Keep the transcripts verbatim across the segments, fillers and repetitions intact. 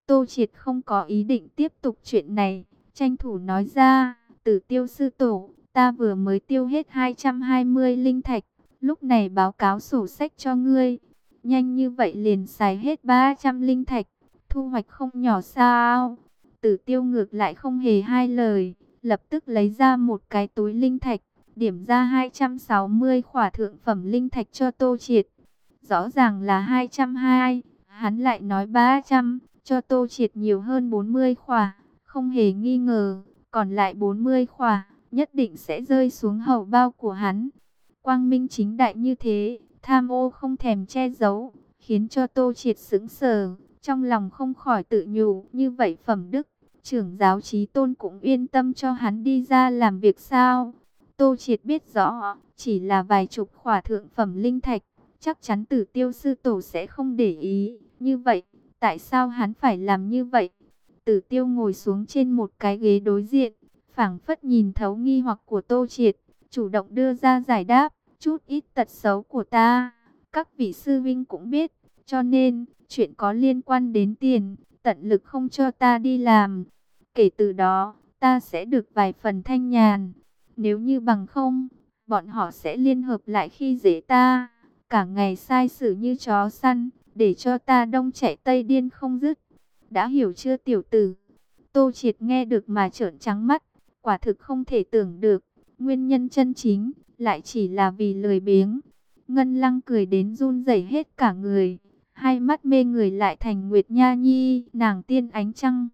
Tô Triệt không có ý định tiếp tục chuyện này, tranh thủ nói ra, Tử Tiêu sư tổ, ta vừa mới tiêu hết hai trăm hai mươi linh thạch, lúc này báo cáo sổ sách cho ngươi. Nhanh như vậy liền xài hết ba trăm linh thạch, thu hoạch không nhỏ sao? Tử Tiêu ngược lại không hề hai lời, lập tức lấy ra một cái túi linh thạch, điểm ra hai trăm sáu mươi khỏa thượng phẩm linh thạch cho Tô Triệt. Rõ ràng là hai trăm hai mươi, hắn lại nói ba trăm, cho Tô Triệt nhiều hơn bốn mươi khỏa, không hề nghi ngờ, còn lại bốn mươi khỏa, nhất định sẽ rơi xuống hầu bao của hắn. Quang minh chính đại như thế, tham ô không thèm che giấu, khiến cho Tô Triệt sững sờ, trong lòng không khỏi tự nhủ, như vậy phẩm đức, trưởng giáo Chí Tôn cũng yên tâm cho hắn đi ra làm việc sao? Tô Triệt biết rõ, chỉ là vài chục khỏa thượng phẩm linh thạch, chắc chắn Tử Tiêu sư tổ sẽ không để ý, như vậy, tại sao hắn phải làm như vậy? Tử Tiêu ngồi xuống trên một cái ghế đối diện, phảng phất nhìn thấu nghi hoặc của Tô Triệt, chủ động đưa ra giải đáp, chút ít tật xấu của ta, các vị sư vinh cũng biết, cho nên, chuyện có liên quan đến tiền, tận lực không cho ta đi làm. Kể từ đó, ta sẽ được vài phần thanh nhàn. Nếu như bằng không, bọn họ sẽ liên hợp lại khi dễ ta, cả ngày sai xử như chó săn, để cho ta đông chạy tây điên không dứt. Đã hiểu chưa tiểu tử? Tô Triệt nghe được mà trợn trắng mắt, quả thực không thể tưởng được, nguyên nhân chân chính lại chỉ là vì lười biếng. Ngân Lăng cười đến run rẩy hết cả người, hai mắt mê người lại thành Nguyệt Nha Nhi, nàng tiên ánh trăng.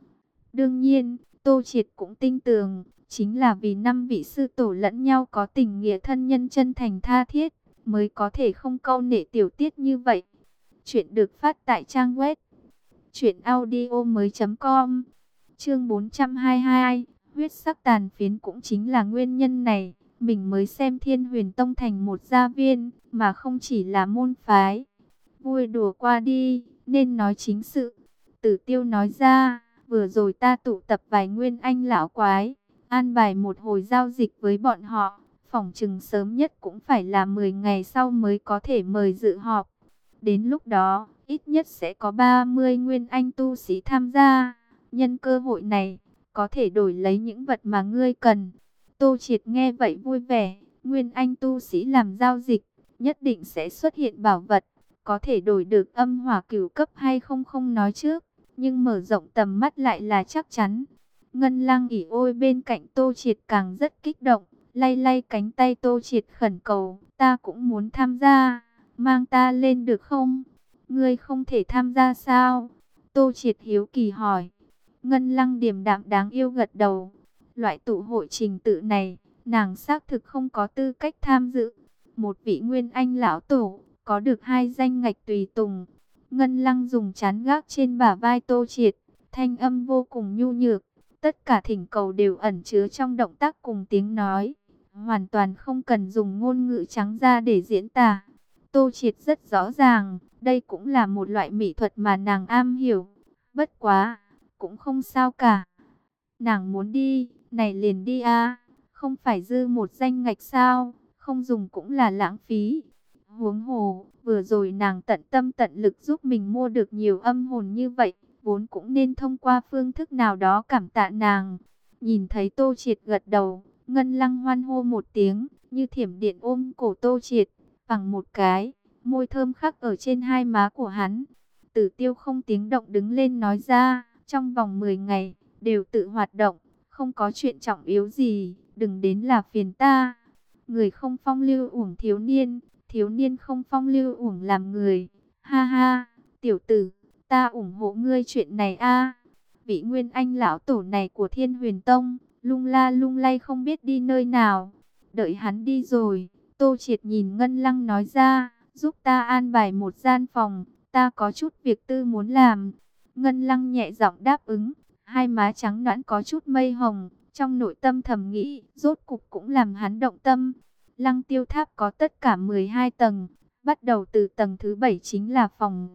Đương nhiên, Tô Triệt cũng tin tưởng, chính là vì năm vị sư tổ lẫn nhau có tình nghĩa thân nhân chân thành tha thiết, mới có thể không câu nệ tiểu tiết như vậy. Chuyện được phát tại trang web truyện audio mới chấm com. Chương bốn trăm hai mươi hai, huyết sắc tàn phiến cũng chính là nguyên nhân này, mình mới xem Thiên Huyền Tông thành một gia viên, mà không chỉ là môn phái. Vui đùa qua đi, nên nói chính sự. Tử Tiêu nói ra, vừa rồi ta tụ tập vài nguyên anh lão quái, an bài một hồi giao dịch với bọn họ, phỏng chừng sớm nhất cũng phải là mười ngày sau mới có thể mời dự họp. Đến lúc đó, ít nhất sẽ có ba mươi nguyên anh tu sĩ tham gia. Nhân cơ hội này, có thể đổi lấy những vật mà ngươi cần. Tô Triệt nghe vậy vui vẻ, nguyên anh tu sĩ làm giao dịch, nhất định sẽ xuất hiện bảo vật. Có thể đổi được âm hỏa cửu cấp hay không không nói trước, nhưng mở rộng tầm mắt lại là chắc chắn. Ngân Lăng ỉ ôi bên cạnh Tô Triệt càng rất kích động, lay lay cánh tay Tô Triệt khẩn cầu, ta cũng muốn tham gia, mang ta lên được không? Ngươi không thể tham gia sao? Tô Triệt hiếu kỳ hỏi. Ngân Lăng điềm đạm đáng yêu gật đầu. Loại tụ hội trình tự này, nàng xác thực không có tư cách tham dự. Một vị nguyên anh lão tổ, có được hai danh ngạch tùy tùng. Ngân Lăng dùng chán gác trên bả vai Tô Triệt, thanh âm vô cùng nhu nhược. Tất cả thỉnh cầu đều ẩn chứa trong động tác cùng tiếng nói, hoàn toàn không cần dùng ngôn ngữ trắng ra để diễn tả. Tô Triệt rất rõ ràng, đây cũng là một loại mỹ thuật mà nàng am hiểu. Bất quá, cũng không sao cả. Nàng muốn đi, này liền đi a, không phải dư một danh ngạch sao, không dùng cũng là lãng phí. Huống hồ, vừa rồi nàng tận tâm tận lực giúp mình mua được nhiều âm hồn như vậy, vốn cũng nên thông qua phương thức nào đó cảm tạ nàng. Nhìn thấy Tô Triệt gật đầu, Ngân Lăng hoan hô một tiếng, như thiểm điện ôm cổ Tô Triệt, bằng một cái, môi thơm khắc ở trên hai má của hắn. Tử Tiêu không tiếng động đứng lên nói ra, trong vòng mười ngày, đều tự hoạt động, không có chuyện trọng yếu gì, đừng đến là phiền ta. Người không phong lưu uổng thiếu niên, thiếu niên không phong lưu uổng làm người. Ha ha, tiểu tử, ta ủng hộ ngươi chuyện này a. Vị nguyên anh lão tổ này của Thiên Huyền Tông, lung la lung lay không biết đi nơi nào. Đợi hắn đi rồi, Tô Triệt nhìn Ngân Lăng nói ra, giúp ta an bài một gian phòng, ta có chút việc tư muốn làm. Ngân Lăng nhẹ giọng đáp ứng, hai má trắng nõn có chút mây hồng, trong nội tâm thầm nghĩ, rốt cục cũng làm hắn động tâm. Lăng Tiêu Tháp có tất cả mười hai tầng, bắt đầu từ tầng thứ bảy chính là phòng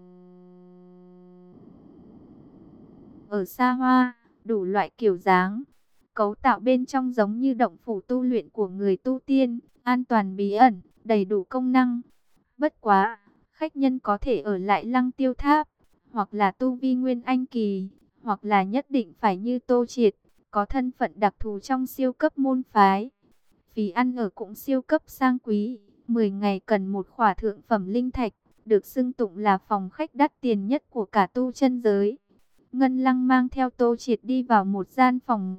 ở xa hoa, đủ loại kiểu dáng. Cấu tạo bên trong giống như động phủ tu luyện của người tu tiên, an toàn bí ẩn, đầy đủ công năng. Bất quá, khách nhân có thể ở lại Lăng Tiêu Tháp, hoặc là tu vi nguyên anh kỳ, hoặc là nhất định phải như Tô Triệt, có thân phận đặc thù trong siêu cấp môn phái. Phí ăn ở cũng siêu cấp sang quý, mười ngày cần một khỏa thượng phẩm linh thạch, được xưng tụng là phòng khách đắt tiền nhất của cả tu chân giới. Ngân Lăng mang theo Tô Triệt đi vào một gian phòng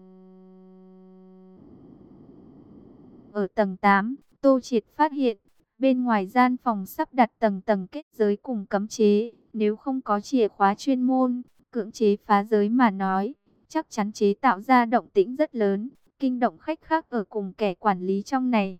ở tầng tám. Tô Triệt phát hiện, bên ngoài gian phòng sắp đặt tầng tầng kết giới cùng cấm chế. Nếu không có chìa khóa chuyên môn, cưỡng chế phá giới mà nói, chắc chắn chế tạo ra động tĩnh rất lớn, kinh động khách khác ở cùng kẻ quản lý trong này.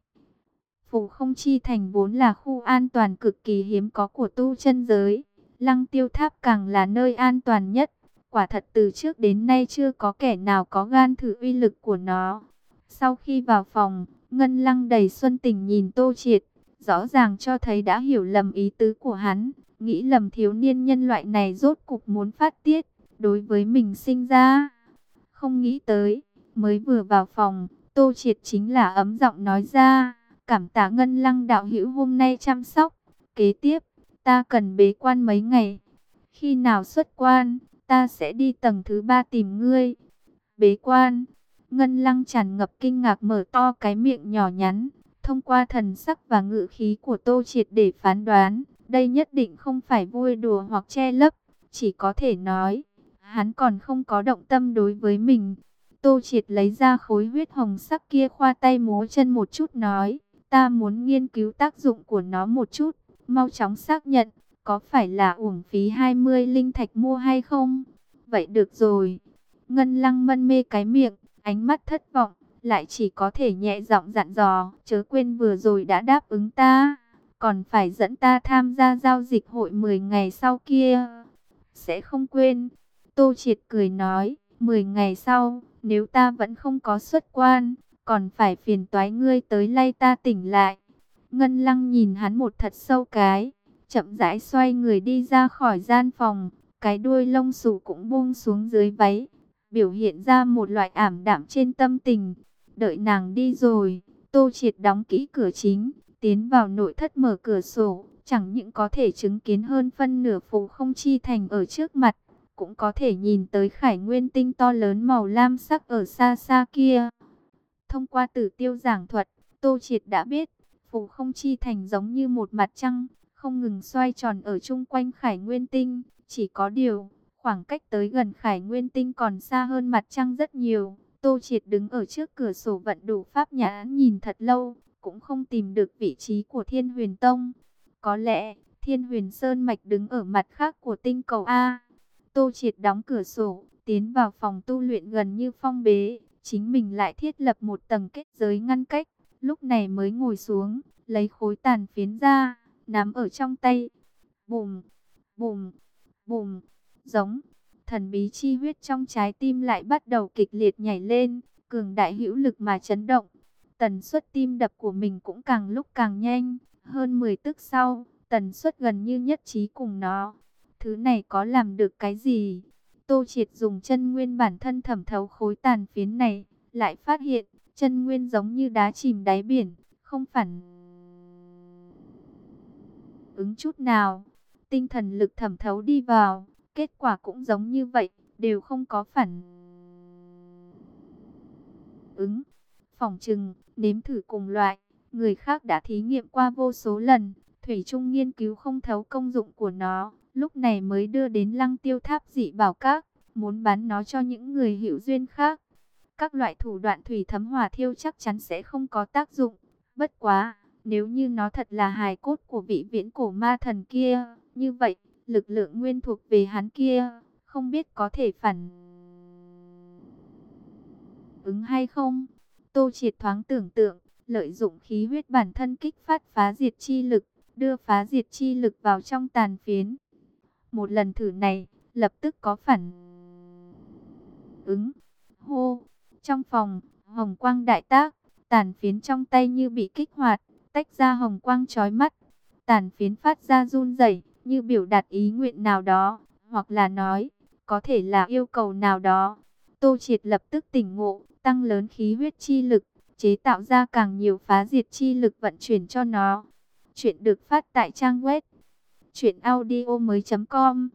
Phù Không Chi Thành vốn là khu an toàn cực kỳ hiếm có của tu chân giới. Lăng Tiêu Tháp càng là nơi an toàn nhất. Quả thật từ trước đến nay chưa có kẻ nào có gan thử uy lực của nó. Sau khi vào phòng, Ngân Lăng đầy xuân tình nhìn Tô Triệt, rõ ràng cho thấy đã hiểu lầm ý tứ của hắn, nghĩ lầm thiếu niên nhân loại này rốt cục muốn phát tiết đối với mình sinh ra. Không nghĩ tới, mới vừa vào phòng, Tô Triệt chính là ấm giọng nói ra, cảm tạ Ngân Lăng đạo hữu hôm nay chăm sóc. Kế tiếp, ta cần bế quan mấy ngày. Khi nào xuất quan, ta sẽ đi tầng thứ ba tìm ngươi. Bế quan. Ngân Lăng tràn ngập kinh ngạc mở to cái miệng nhỏ nhắn, thông qua thần sắc và ngữ khí của Tô Triệt để phán đoán, đây nhất định không phải vui đùa hoặc che lấp, chỉ có thể nói, hắn còn không có động tâm đối với mình. Tô Triệt lấy ra khối huyết hồng sắc kia khoa tay múa chân một chút nói, ta muốn nghiên cứu tác dụng của nó một chút, mau chóng xác nhận, có phải là uổng phí hai mươi linh thạch mua hay không? Vậy được rồi. Ngân Lăng mân mê cái miệng, ánh mắt thất vọng, lại chỉ có thể nhẹ giọng dặn dò, chớ quên vừa rồi đã đáp ứng ta, còn phải dẫn ta tham gia giao dịch hội mười ngày sau kia. Sẽ không quên. Tô Triệt cười nói, mười ngày sau, nếu ta vẫn không có xuất quan, còn phải phiền toái ngươi tới lay ta tỉnh lại. Ngân Lăng nhìn hắn một thật sâu cái, chậm rãi xoay người đi ra khỏi gian phòng, cái đuôi lông xù cũng buông xuống dưới váy, biểu hiện ra một loại ảm đạm trên tâm tình. Đợi nàng đi rồi, Tô Triệt đóng kỹ cửa chính, tiến vào nội thất mở cửa sổ, chẳng những có thể chứng kiến hơn phân nửa Phù Không Chi Thành ở trước mặt, cũng có thể nhìn tới Khải Nguyên tinh to lớn màu lam sắc ở xa xa kia. Thông qua Tử Tiêu giảng thuật, Tô Triệt đã biết, Phù Không Chi Thành giống như một mặt trăng, không ngừng xoay tròn ở chung quanh Khải Nguyên tinh, chỉ có điều, khoảng cách tới gần Khải Nguyên tinh còn xa hơn mặt trăng rất nhiều. Tô Triệt đứng ở trước cửa sổ vận đủ pháp nhãn nhìn thật lâu, cũng không tìm được vị trí của Thiên Huyền Tông. Có lẽ, Thiên Huyền Sơn Mạch đứng ở mặt khác của tinh cầu A. Tô Triệt đóng cửa sổ, tiến vào phòng tu luyện gần như phong bế, chính mình lại thiết lập một tầng kết giới ngăn cách, lúc này mới ngồi xuống, lấy khối tàn phiến ra, nắm ở trong tay. Bùm, bùm, bùm, giống, thần bí chi huyết trong trái tim lại bắt đầu kịch liệt nhảy lên, cường đại hữu lực mà chấn động. Tần suất tim đập của mình cũng càng lúc càng nhanh, hơn mười tức sau, tần suất gần như nhất trí cùng nó. Thứ này có làm được cái gì? Tô Triệt dùng chân nguyên bản thân thẩm thấu khối tàn phiến này, lại phát hiện, chân nguyên giống như đá chìm đáy biển, không phản ứng chút nào. Tinh thần lực thẩm thấu đi vào, kết quả cũng giống như vậy, đều không có phản ứng. Phỏng chừng, nếm thử cùng loại, người khác đã thí nghiệm qua vô số lần, thủy chung nghiên cứu không thấu công dụng của nó, lúc này mới đưa đến Lăng Tiêu Tháp dị bảo các, muốn bán nó cho những người hữu duyên khác. Các loại thủ đoạn thủy thấm hỏa thiêu chắc chắn sẽ không có tác dụng, bất quá, nếu như nó thật là hài cốt của vị viễn cổ ma thần kia, như vậy, lực lượng nguyên thuộc về hắn kia, không biết có thể phản ứng hay không. Tô Triệt thoáng tưởng tượng, lợi dụng khí huyết bản thân kích phát phá diệt chi lực, đưa phá diệt chi lực vào trong tàn phiến. Một lần thử này, lập tức có phản ứng. Hô! Trong phòng, hồng quang đại tác, tàn phiến trong tay như bị kích hoạt, tách ra hồng quang chói mắt. Tàn phiến phát ra run rẩy, như biểu đạt ý nguyện nào đó, hoặc là nói, có thể là yêu cầu nào đó. Tô Triệt lập tức tỉnh ngộ, tăng lớn khí huyết chi lực, chế tạo ra càng nhiều phá diệt chi lực vận chuyển cho nó. Chuyện được phát tại trang web truyện audio mới chấm com.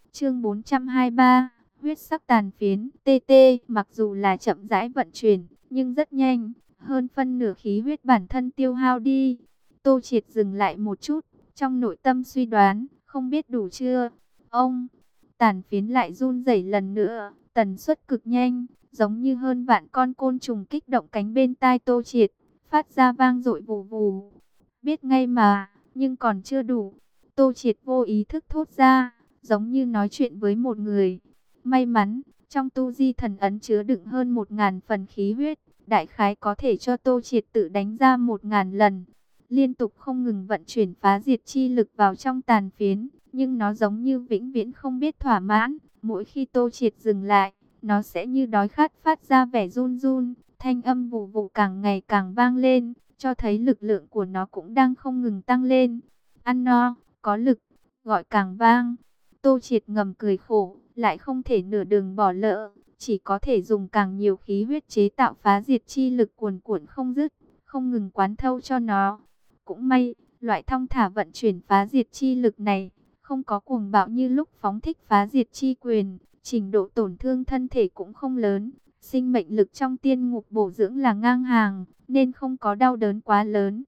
Chương bốn trăm hai mươi ba, huyết sắc tàn phiến. tê tê, mặc dù là chậm rãi vận chuyển, nhưng rất nhanh, hơn phân nửa khí huyết bản thân tiêu hao đi. Tô Triệt dừng lại một chút, trong nội tâm suy đoán, không biết đủ chưa. Ông, tàn phiến lại run rẩy lần nữa, tần suất cực nhanh, giống như hơn vạn con côn trùng kích động cánh bên tai Tô Triệt, phát ra vang dội vù vù. Biết ngay mà, nhưng còn chưa đủ. Tô Triệt vô ý thức thốt ra, giống như nói chuyện với một người. May mắn, trong tu di thần ấn chứa đựng hơn một ngàn phần khí huyết, đại khái có thể cho Tô Triệt tự đánh ra một ngàn lần. Liên tục không ngừng vận chuyển phá diệt chi lực vào trong tàn phiến, nhưng nó giống như vĩnh viễn không biết thỏa mãn. Mỗi khi Tô Triệt dừng lại, nó sẽ như đói khát phát ra vẻ run run, thanh âm vù vù càng ngày càng vang lên, cho thấy lực lượng của nó cũng đang không ngừng tăng lên. Ăn no, có lực, gọi càng vang. Tô Triệt ngầm cười khổ, lại không thể nửa đường bỏ lỡ, chỉ có thể dùng càng nhiều khí huyết chế tạo phá diệt chi lực cuồn cuộn không dứt, không ngừng quán thâu cho nó. Cũng may, loại thong thả vận chuyển phá diệt chi lực này, không có cuồng bạo như lúc phóng thích phá diệt chi quyền, trình độ tổn thương thân thể cũng không lớn. Sinh mệnh lực trong tiên ngục bổ dưỡng là ngang hàng, nên không có đau đớn quá lớn.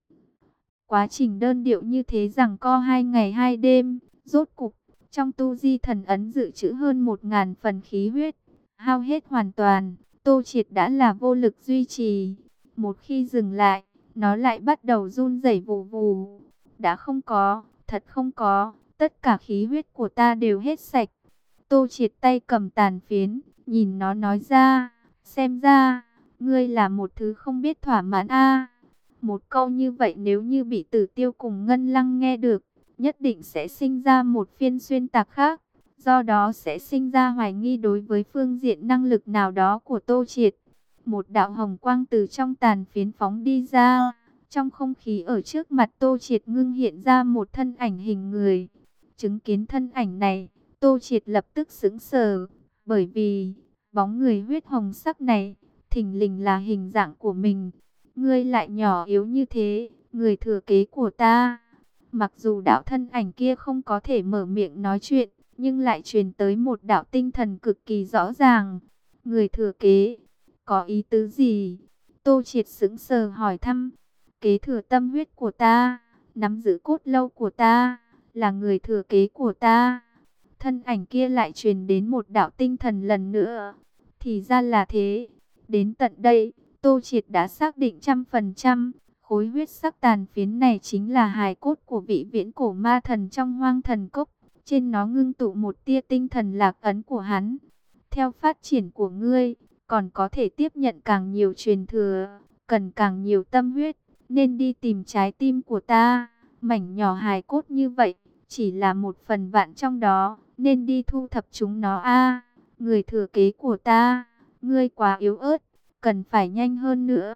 Quá trình đơn điệu như thế rằng co hai ngày hai đêm, rốt cục, trong tu di thần ấn dự trữ hơn một ngàn phần khí huyết, hao hết hoàn toàn, Tô Triệt đã là vô lực duy trì. Một khi dừng lại, nó lại bắt đầu run rẩy vù vù. Đã không có, thật không có, tất cả khí huyết của ta đều hết sạch. Tô Triệt tay cầm tàn phiến, nhìn nó nói ra, xem ra, ngươi là một thứ không biết thỏa mãn a. Một câu như vậy nếu như bị Tử Tiêu cùng Ngân Lăng nghe được, nhất định sẽ sinh ra một phiên xuyên tạc khác. Do đó sẽ sinh ra hoài nghi đối với phương diện năng lực nào đó của Tô Triệt. Một đạo hồng quang từ trong tàn phiến phóng đi ra. Trong không khí ở trước mặt Tô Triệt ngưng hiện ra một thân ảnh hình người. Chứng kiến thân ảnh này, Tô Triệt lập tức sững sờ. Bởi vì, bóng người huyết hồng sắc này, thình lình là hình dạng của mình. Ngươi lại nhỏ yếu như thế, người thừa kế của ta. Mặc dù đạo thân ảnh kia không có thể mở miệng nói chuyện, nhưng lại truyền tới một đạo tinh thần cực kỳ rõ ràng. Người thừa kế, có ý tứ gì? Tô Triệt sững sờ hỏi thăm. Kế thừa tâm huyết của ta, nắm giữ cốt lâu của ta, là người thừa kế của ta. Thân ảnh kia lại truyền đến một đạo tinh thần lần nữa. Thì ra là thế. Đến tận đây, Tô Triệt đã xác định trăm phần trăm. Khối huyết sắc tàn phiến này chính là hài cốt của vị viễn cổ ma thần trong hoang thần cốc. Trên nó ngưng tụ một tia tinh thần lạc ấn của hắn. Theo phát triển của ngươi, còn có thể tiếp nhận càng nhiều truyền thừa, cần càng nhiều tâm huyết, nên đi tìm trái tim của ta. Mảnh nhỏ hài cốt như vậy, chỉ là một phần vạn trong đó, nên đi thu thập chúng nó a. Người thừa kế của ta, ngươi quá yếu ớt, cần phải nhanh hơn nữa.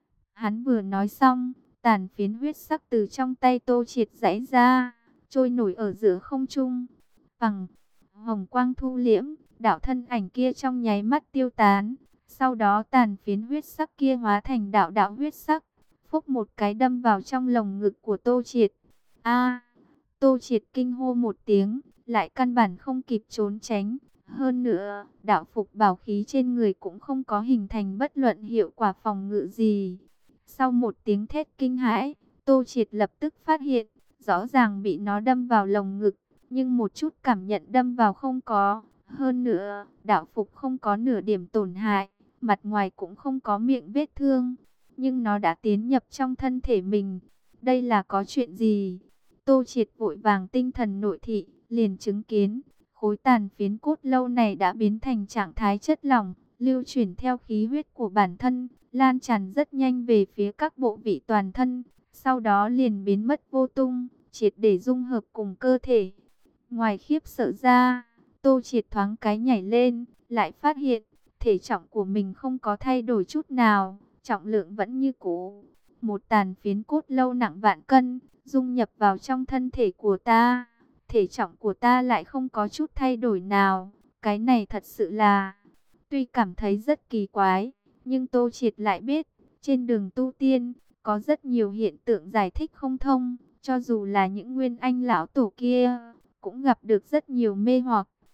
Hắn vừa nói xong, tàn phiến huyết sắc từ trong tay Tô Triệt giãy ra, trôi nổi ở giữa không trung. Bằng hồng quang thu liễm, đạo thân ảnh kia trong nháy mắt tiêu tán. Sau đó tàn phiến huyết sắc kia hóa thành đạo đạo huyết sắc, phúc một cái đâm vào trong lồng ngực của Tô Triệt. A! Tô Triệt kinh hô một tiếng, lại căn bản không kịp trốn tránh. Hơn nữa, đạo phục bảo khí trên người cũng không có hình thành bất luận hiệu quả phòng ngự gì. Sau một tiếng thét kinh hãi, Tô Triệt lập tức phát hiện, rõ ràng bị nó đâm vào lồng ngực, nhưng một chút cảm nhận đâm vào không có. Hơn nữa, đạo phục không có nửa điểm tổn hại, mặt ngoài cũng không có miệng vết thương, nhưng nó đã tiến nhập trong thân thể mình. Đây là có chuyện gì? Tô Triệt vội vàng tinh thần nội thị, liền chứng kiến, khối tàn phiến cốt lâu này đã biến thành trạng thái chất lỏng, lưu chuyển theo khí huyết của bản thân, lan tràn rất nhanh về phía các bộ vị toàn thân, sau đó liền biến mất vô tung, triệt để dung hợp cùng cơ thể. Ngoài khiếp sợ ra, Tô Triệt thoáng cái nhảy lên, lại phát hiện, thể trọng của mình không có thay đổi chút nào, trọng lượng vẫn như cũ. Một tàn phiến cốt lâu nặng vạn cân, dung nhập vào trong thân thể của ta. Thể trọng của ta lại không có chút thay đổi nào. Cái này thật sự là... Tuy cảm thấy rất kỳ quái, nhưng Tô Triệt lại biết, trên đường tu tiên, có rất nhiều hiện tượng giải thích không thông. Cho dù là những nguyên anh lão tổ kia, cũng gặp được rất nhiều mê hoặc.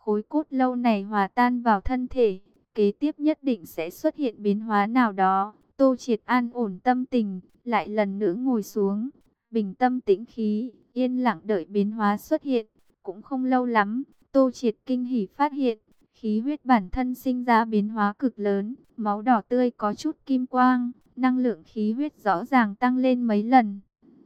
khối cốt lâu này hòa tan vào thân thể, kế tiếp nhất định sẽ xuất hiện biến hóa nào đó. Tô Triệt an ổn tâm tình, lại lần nữa ngồi xuống, bình tâm tĩnh khí, yên lặng đợi biến hóa xuất hiện. Cũng không lâu lắm, Tô Triệt kinh hỉ phát hiện, khí huyết bản thân sinh ra biến hóa cực lớn, máu đỏ tươi có chút kim quang, năng lượng khí huyết rõ ràng tăng lên mấy lần.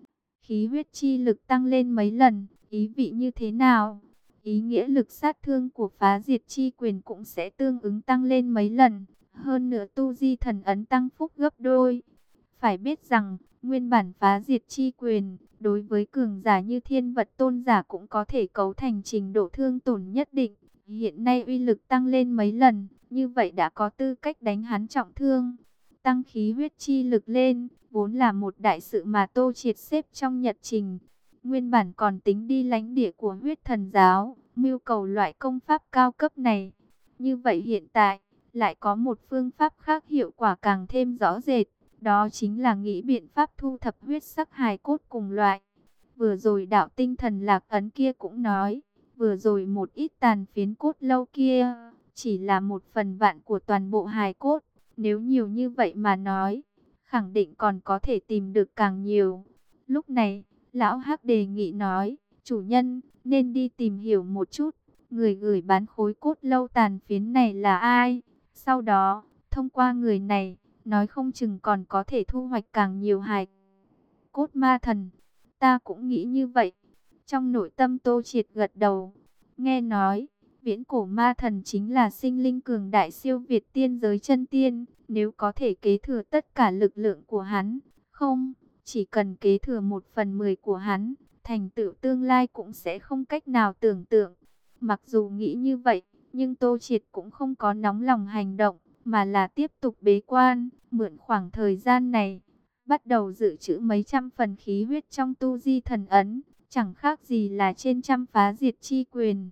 Khí huyết chi lực tăng lên mấy lần, ý vị như thế nào? Ý nghĩa lực sát thương của phá diệt chi quyền cũng sẽ tương ứng tăng lên mấy lần. Hơn nữa tu di thần ấn tăng phúc gấp đôi. Phải biết rằng, nguyên bản phá diệt chi quyền, đối với cường giả như thiên vật tôn giả cũng có thể cấu thành trình độ thương tổn nhất định. Hiện nay uy lực tăng lên mấy lần, như vậy đã có tư cách đánh hắn trọng thương. Tăng khí huyết chi lực lên, vốn là một đại sự mà Tô Triệt xếp trong nhật trình. Nguyên bản còn tính đi lãnh địa của huyết thần giáo, mưu cầu loại công pháp cao cấp này. Như vậy hiện tại, lại có một phương pháp khác hiệu quả càng thêm rõ rệt. Đó chính là nghĩ biện pháp thu thập huyết sắc hài cốt cùng loại. Vừa rồi đạo tinh thần lạc ấn kia cũng nói, vừa rồi một ít tàn phiến cốt lâu kia, chỉ là một phần vạn của toàn bộ hài cốt. Nếu nhiều như vậy mà nói, khẳng định còn có thể tìm được càng nhiều. Lúc này, Lão Hắc đề nghị nói, chủ nhân, nên đi tìm hiểu một chút, người gửi bán khối cốt lâu tàn phiến này là ai. Sau đó, thông qua người này, nói không chừng còn có thể thu hoạch càng nhiều hài cốt ma thần. Ta cũng nghĩ như vậy. Trong nội tâm Tô Triệt gật đầu. Nghe nói, viễn cổ ma thần chính là sinh linh cường đại siêu việt tiên giới chân tiên. Nếu có thể kế thừa tất cả lực lượng của hắn, không, chỉ cần kế thừa một phần mười của hắn, thành tựu tương lai cũng sẽ không cách nào tưởng tượng. Mặc dù nghĩ như vậy, nhưng Tô Triệt cũng không có nóng lòng hành động, mà là tiếp tục bế quan, mượn khoảng thời gian này, bắt đầu dự trữ mấy trăm phần khí huyết trong tu di thần ấn, chẳng khác gì là trên trăm phá diệt chi quyền.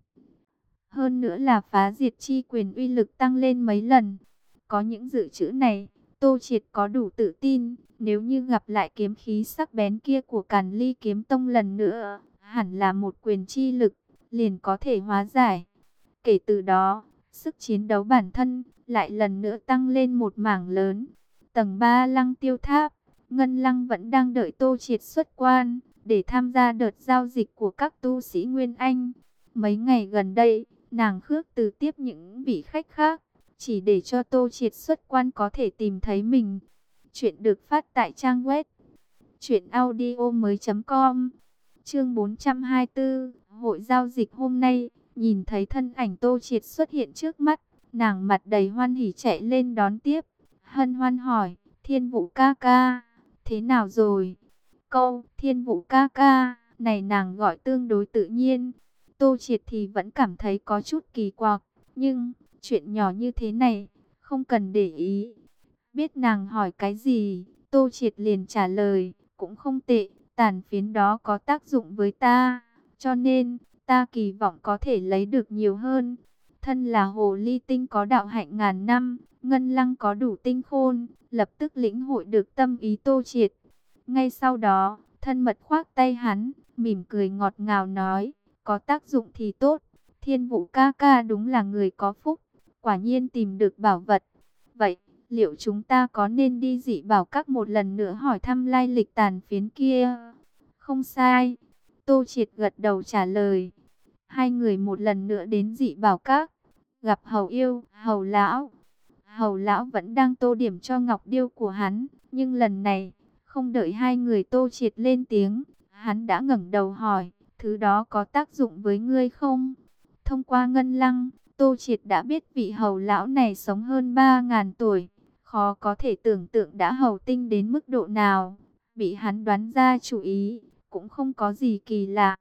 Hơn nữa là phá diệt chi quyền uy lực tăng lên mấy lần. Có những dự trữ này, Tô Triệt có đủ tự tin, nếu như gặp lại kiếm khí sắc bén kia của Càn Ly Kiếm Tông lần nữa, hẳn là một quyền chi lực, liền có thể hóa giải. Kể từ đó, sức chiến đấu bản thân lại lần nữa tăng lên một mảng lớn. Tầng ba Lăng Tiêu Tháp, Ngân Lăng vẫn đang đợi Tô Triệt xuất quan, để tham gia đợt giao dịch của các tu sĩ Nguyên Anh. Mấy ngày gần đây, nàng khước từ tiếp những vị khách khác, chỉ để cho Tô Triệt xuất quan có thể tìm thấy mình. Chuyện được phát tại trang web truyện audio mới chấm com. Chương bốn trăm hai mươi tư, hội giao dịch hôm nay, nhìn thấy thân ảnh Tô Triệt xuất hiện trước mắt, nàng mặt đầy hoan hỉ chạy lên đón tiếp, hân hoan hỏi, Thiên Vũ ca ca, thế nào rồi? Câu Thiên Vũ ca ca này nàng gọi tương đối tự nhiên. Tô Triệt thì vẫn cảm thấy có chút kỳ quặc, nhưng chuyện nhỏ như thế này, không cần để ý. Biết nàng hỏi cái gì, Tô Triệt liền trả lời, cũng không tệ, tàn phiến đó có tác dụng với ta, cho nên, ta kỳ vọng có thể lấy được nhiều hơn. Thân là hồ ly tinh có đạo hạnh ngàn năm, Ngân Lăng có đủ tinh khôn, lập tức lĩnh hội được tâm ý Tô Triệt. Ngay sau đó, thân mật khoác tay hắn, mỉm cười ngọt ngào nói, có tác dụng thì tốt, Thiên Vũ ca ca đúng là người có phúc, quả nhiên tìm được bảo vật. Vậy, liệu chúng ta có nên đi dị bảo các một lần nữa hỏi thăm lai lịch tàn phiến kia? Không sai, Tô Triệt gật đầu trả lời. Hai người một lần nữa đến dị bảo các, gặp Hầu Yêu, Hầu Lão. Hầu Lão vẫn đang tô điểm cho ngọc điêu của hắn, nhưng lần này, không đợi hai người Tô Triệt lên tiếng, hắn đã ngẩng đầu hỏi, thứ đó có tác dụng với ngươi không? Thông qua Ngân Lăng, Tô Triệt đã biết vị Hầu Lão này sống hơn ba ngàn tuổi, khó có thể tưởng tượng đã hầu tinh đến mức độ nào, bị hắn đoán ra chủ ý, cũng không có gì kỳ lạ.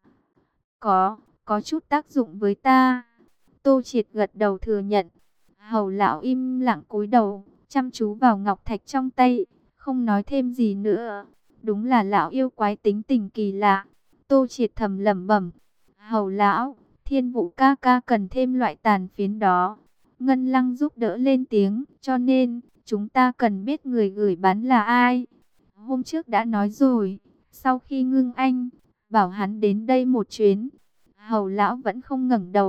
Có, có chút tác dụng với ta. Tô Triệt gật đầu thừa nhận. Hầu Lão im lặng cúi đầu, chăm chú vào ngọc thạch trong tay, không nói thêm gì nữa. Đúng là lão yêu quái tính tình kỳ lạ. Tô Triệt thầm lẩm bẩm. Hầu Lão, Thiên Vũ ca ca cần thêm loại tàn phiến đó. Ngân Lăng giúp đỡ lên tiếng, cho nên, chúng ta cần biết người gửi bán là ai. Hôm trước đã nói rồi, sau khi ngưng anh, bảo hắn đến đây một chuyến. Hầu Lão vẫn không ngẩng đầu,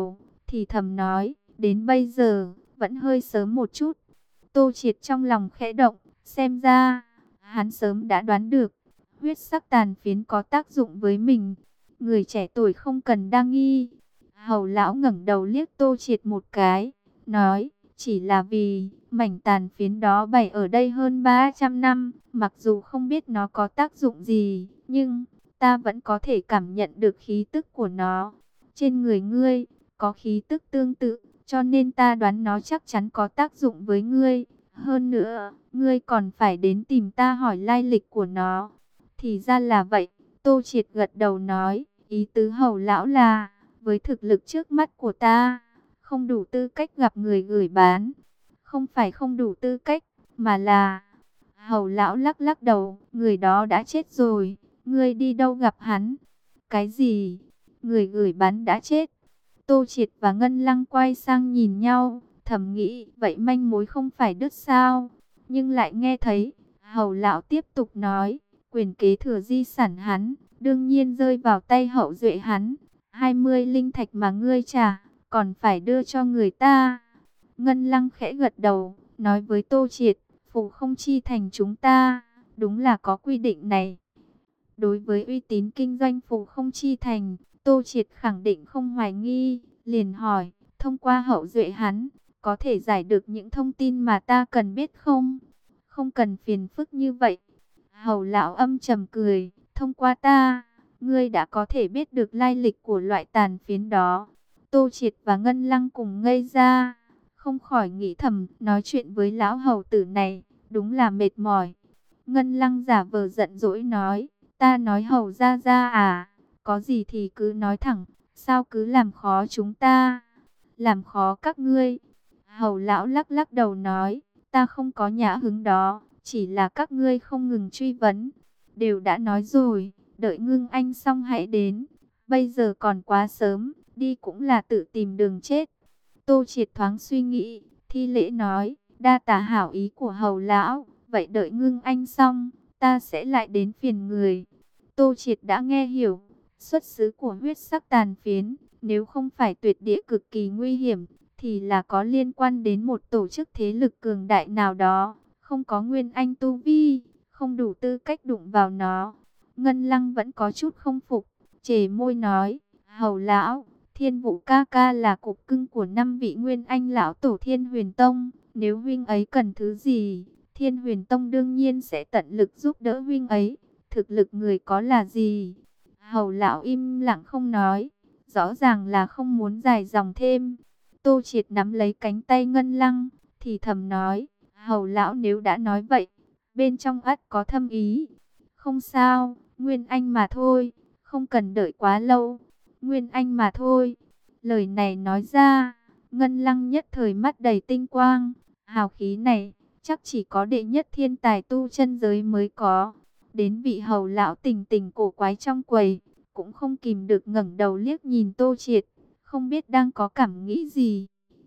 thì thầm nói, đến bây giờ, vẫn hơi sớm một chút. Tô Triệt trong lòng khẽ động, xem ra, hắn sớm đã đoán được, huyết sắc tàn phiến có tác dụng với mình. Người trẻ tuổi không cần đa nghi. Hầu lão ngẩng đầu liếc Tô Triệt một cái, nói, chỉ là vì mảnh tàn phiến đó bày ở đây hơn ba trăm năm, mặc dù không biết nó có tác dụng gì, nhưng ta vẫn có thể cảm nhận được khí tức của nó. Trên người ngươi, có khí tức tương tự, cho nên ta đoán nó chắc chắn có tác dụng với ngươi. Hơn nữa, ngươi còn phải đến tìm ta hỏi lai lịch của nó. Thì ra là vậy, Tô Triệt gật đầu nói, ý tứ Hầu lão là, với thực lực trước mắt của ta, không đủ tư cách gặp người gửi bán. Không phải không đủ tư cách, mà là... Hầu lão lắc lắc đầu, người đó đã chết rồi, ngươi đi đâu gặp hắn? Cái gì? Người gửi bán đã chết? Tô Triệt và Ngân Lăng quay sang nhìn nhau, thầm nghĩ, vậy manh mối không phải đứt sao? Nhưng lại nghe thấy, Hầu lão tiếp tục nói, quyền kế thừa di sản hắn, đương nhiên rơi vào tay hậu duệ hắn. hai mươi linh thạch mà ngươi trả, còn phải đưa cho người ta. Ngân Lăng khẽ gật đầu, nói với Tô Triệt, phù không chi thành chúng ta, đúng là có quy định này. Đối với uy tín kinh doanh phù không chi thành, Tô Triệt khẳng định không hoài nghi, liền hỏi, thông qua hậu duệ hắn, có thể giải được những thông tin mà ta cần biết không? Không cần phiền phức như vậy. Hầu lão âm trầm cười, thông qua ta, ngươi đã có thể biết được lai lịch của loại tàn phiến đó. Tô Triệt và Ngân Lăng cùng ngây ra, không khỏi nghĩ thầm, nói chuyện với lão hầu tử này, đúng là mệt mỏi. Ngân Lăng giả vờ giận dỗi nói, ta nói hầu ra ra à, có gì thì cứ nói thẳng, sao cứ làm khó chúng ta, làm khó các ngươi. Hầu lão lắc lắc đầu nói, ta không có nhã hứng đó, chỉ là các ngươi không ngừng truy vấn. Đều đã nói rồi, đợi Ngưng Anh xong hãy đến, bây giờ còn quá sớm, đi cũng là tự tìm đường chết. Tô Triệt thoáng suy nghĩ, thi lễ nói, đa tả hảo ý của hầu lão, vậy đợi Ngưng Anh xong, ta sẽ lại đến phiền người. Tô Triệt đã nghe hiểu, xuất xứ của huyết sắc tàn phiến, nếu không phải tuyệt địa cực kỳ nguy hiểm, thì là có liên quan đến một tổ chức thế lực cường đại nào đó, không có nguyên anh tu vi, không đủ tư cách đụng vào nó. Ngân Lăng vẫn có chút không phục, chề môi nói, hầu lão, Thiên Vũ ca ca là cục cưng của năm vị nguyên anh lão tổ Thiên Huyền Tông, nếu huynh ấy cần thứ gì, Thiên Huyền Tông đương nhiên sẽ tận lực giúp đỡ huynh ấy. Thực lực người có là gì? Hầu lão im lặng không nói, rõ ràng là không muốn dài dòng thêm. Tô Triệt nắm lấy cánh tay Ngân Lăng, thì thầm nói, hầu lão nếu đã nói vậy, bên trong ắt có thâm ý. Không sao, Nguyên Anh mà thôi, không cần đợi quá lâu. Nguyên Anh mà thôi. Lời này nói ra, Ngân Lăng nhất thời mắt đầy tinh quang. Hào khí này, chắc chỉ có đệ nhất thiên tài tu chân giới mới có. Đến vị hầu lão tình tình cổ quái trong quầy, cũng không kìm được ngẩng đầu liếc nhìn Tô Triệt, không biết đang có cảm nghĩ gì.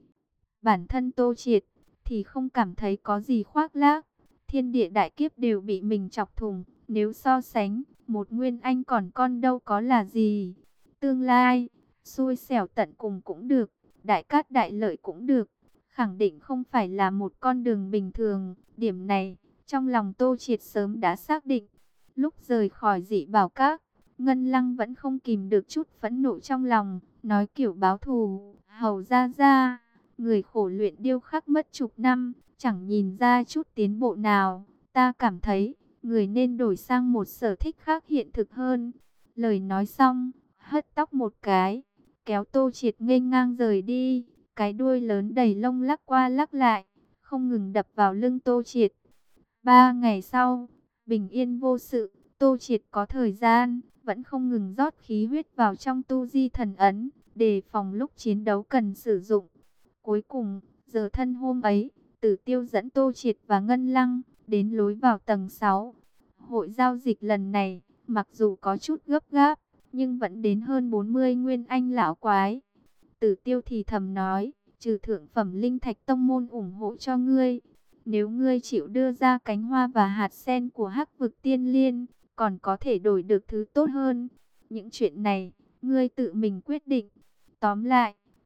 Bản thân Tô Triệt thì không cảm thấy có gì khoác lác, thiên địa đại kiếp đều bị mình chọc thủng, nếu so sánh, một nguyên anh còn con đâu có là gì. Tương lai, xui xẻo tận cùng cũng được, đại cát đại lợi cũng được, khẳng định không phải là một con đường bình thường, điểm này, trong lòng Tô Triệt sớm đã xác định. Lúc rời khỏi Dị Bảo Các, Ngân Lăng vẫn không kìm được chút phẫn nộ trong lòng, nói kiểu báo thù, hầu ra ra, người khổ luyện điêu khắc mất chục năm, chẳng nhìn ra chút tiến bộ nào, ta cảm thấy, người nên đổi sang một sở thích khác hiện thực hơn. Lời nói xong, hất tóc một cái, kéo Tô Triệt nghênh ngang rời đi, cái đuôi lớn đầy lông lắc qua lắc lại, không ngừng đập vào lưng Tô Triệt. Ba ngày sau, bình yên vô sự, Tô Triệt có thời gian, vẫn không ngừng rót khí huyết vào trong tu di thần ấn, đề phòng lúc chiến đấu cần sử dụng. Cuối cùng, giờ thân hôm ấy, Tử Tiêu dẫn Tô Triệt và Ngân Lăng đến lối vào tầng sáu. Hội giao dịch lần này, mặc dù có chút gấp gáp, nhưng vẫn đến hơn bốn mươi nguyên anh lão quái. Tử Tiêu thì thầm nói, trừ thượng phẩm linh thạch tông môn ủng hộ cho ngươi, nếu ngươi chịu đưa ra cánh hoa và hạt sen của Hắc Vực Tiên Liên, còn có thể đổi được thứ tốt hơn. Những chuyện này, ngươi tự mình quyết định. Tóm lại,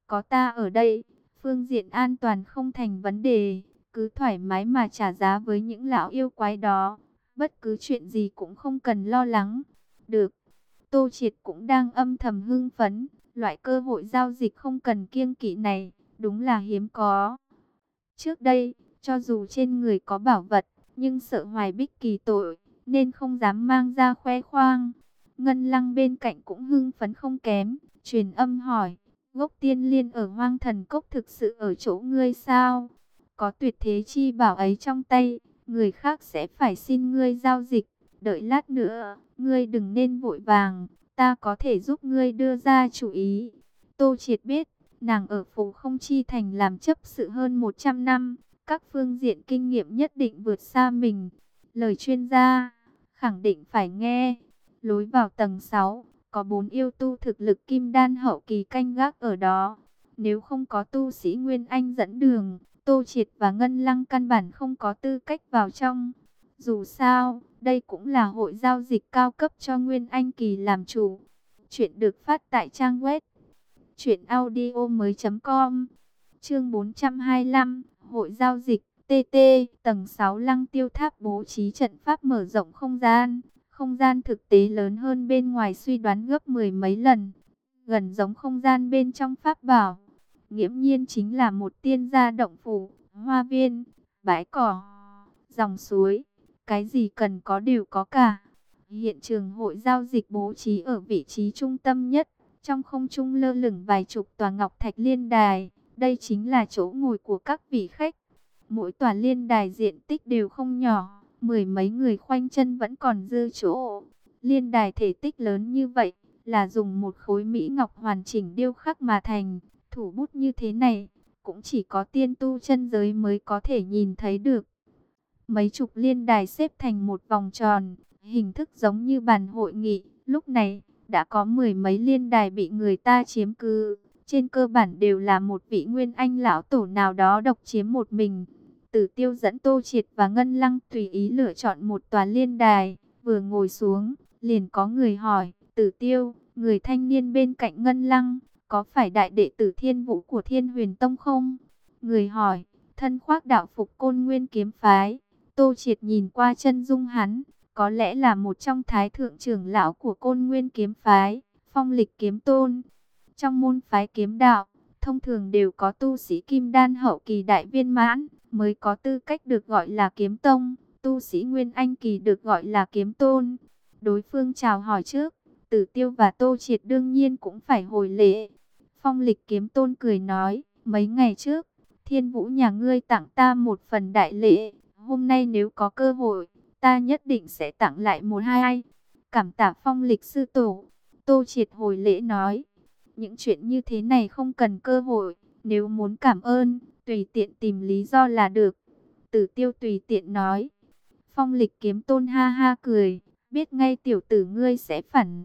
có ta ở đây, phương diện an toàn không thành vấn đề, cứ thoải mái mà trả giá với những lão yêu quái đó, bất cứ chuyện gì cũng không cần lo lắng. Được, Tô Triệt cũng đang âm thầm hưng phấn, loại cơ hội giao dịch không cần kiêng kỵ này, đúng là hiếm có. Trước đây, cho dù trên người có bảo vật, nhưng sợ Hoài Bích kỳ tội, nên không dám mang ra khoe khoang. Ngân Lăng bên cạnh cũng hưng phấn không kém, truyền âm hỏi, gốc tiên liên ở Hoang Thần Cốc thực sự ở chỗ ngươi sao? Có tuyệt thế chi bảo ấy trong tay, người khác sẽ phải xin ngươi giao dịch, đợi lát nữa, ngươi đừng nên vội vàng, ta có thể giúp ngươi đưa ra chủ ý. Tô Triệt biết, nàng ở Phù Không Chi Thành làm chấp sự hơn một trăm năm, các phương diện kinh nghiệm nhất định vượt xa mình. Lời chuyên gia, khẳng định phải nghe. Lối vào tầng sáu, có bốn yêu tu thực lực kim đan hậu kỳ canh gác ở đó. Nếu không có tu sĩ Nguyên Anh dẫn đường, Tô Triệt và Ngân Lăng căn bản không có tư cách vào trong. Dù sao, đây cũng là hội giao dịch cao cấp cho Nguyên Anh kỳ làm chủ. Chuyện được phát tại trang web truyện audio mới chấm com. Chương bốn trăm hai mươi lăm, hội giao dịch tê tê, tầng sáu Lăng Tiêu Tháp bố trí trận pháp mở rộng không gian. Không gian thực tế lớn hơn bên ngoài suy đoán gấp mười mấy lần, gần giống không gian bên trong pháp bảo. Nghiễm nhiên chính là một tiên gia động phủ, hoa viên, bãi cỏ, dòng suối, cái gì cần có đều có cả. Hiện trường hội giao dịch bố trí ở vị trí trung tâm nhất, trong không trung lơ lửng vài chục tòa ngọc thạch liên đài, đây chính là chỗ ngồi của các vị khách. Mỗi tòa liên đài diện tích đều không nhỏ, mười mấy người khoanh chân vẫn còn dư chỗ. Liên đài thể tích lớn như vậy, là dùng một khối mỹ ngọc hoàn chỉnh điêu khắc mà thành. Thủ bút như thế này, cũng chỉ có tiên tu chân giới mới có thể nhìn thấy được. Mấy chục liên đài xếp thành một vòng tròn, hình thức giống như bàn hội nghị. Lúc này, đã có mười mấy liên đài bị người ta chiếm cứ. Trên cơ bản đều là một vị nguyên anh lão tổ nào đó độc chiếm một mình. Tử Tiêu dẫn Tô Triệt và Ngân Lăng tùy ý lựa chọn một tòa liên đài. Vừa ngồi xuống, liền có người hỏi, Tử Tiêu, người thanh niên bên cạnh Ngân Lăng, có phải đại đệ tử Thiên Vũ của Thiên Huyền Tông không? Người hỏi, thân khoác đạo phục Côn Nguyên kiếm phái. Tô Triệt nhìn qua chân dung hắn, có lẽ là một trong thái thượng trưởng lão của Côn Nguyên kiếm phái, Phong Lịch kiếm tôn. Trong môn phái kiếm đạo, thông thường đều có tu sĩ kim đan hậu kỳ đại viên mãn, mới có tư cách được gọi là kiếm tông, tu sĩ Nguyên Anh kỳ được gọi là kiếm tôn. Đối phương chào hỏi trước, Tử Tiêu và Tô Triệt đương nhiên cũng phải hồi lễ. Phong Lịch kiếm tôn cười nói, mấy ngày trước, Thiên Vũ nhà ngươi tặng ta một phần đại lễ, hôm nay nếu có cơ hội, ta nhất định sẽ tặng lại một hai. Cảm tạ Phong Lịch sư tổ. Tô Triệt hồi lễ nói, những chuyện như thế này không cần cơ hội, nếu muốn cảm ơn, tùy tiện tìm lý do là được. Tử Tiêu tùy tiện nói. Phong Lịch kiếm tôn ha ha cười, biết ngay tiểu tử ngươi sẽ phản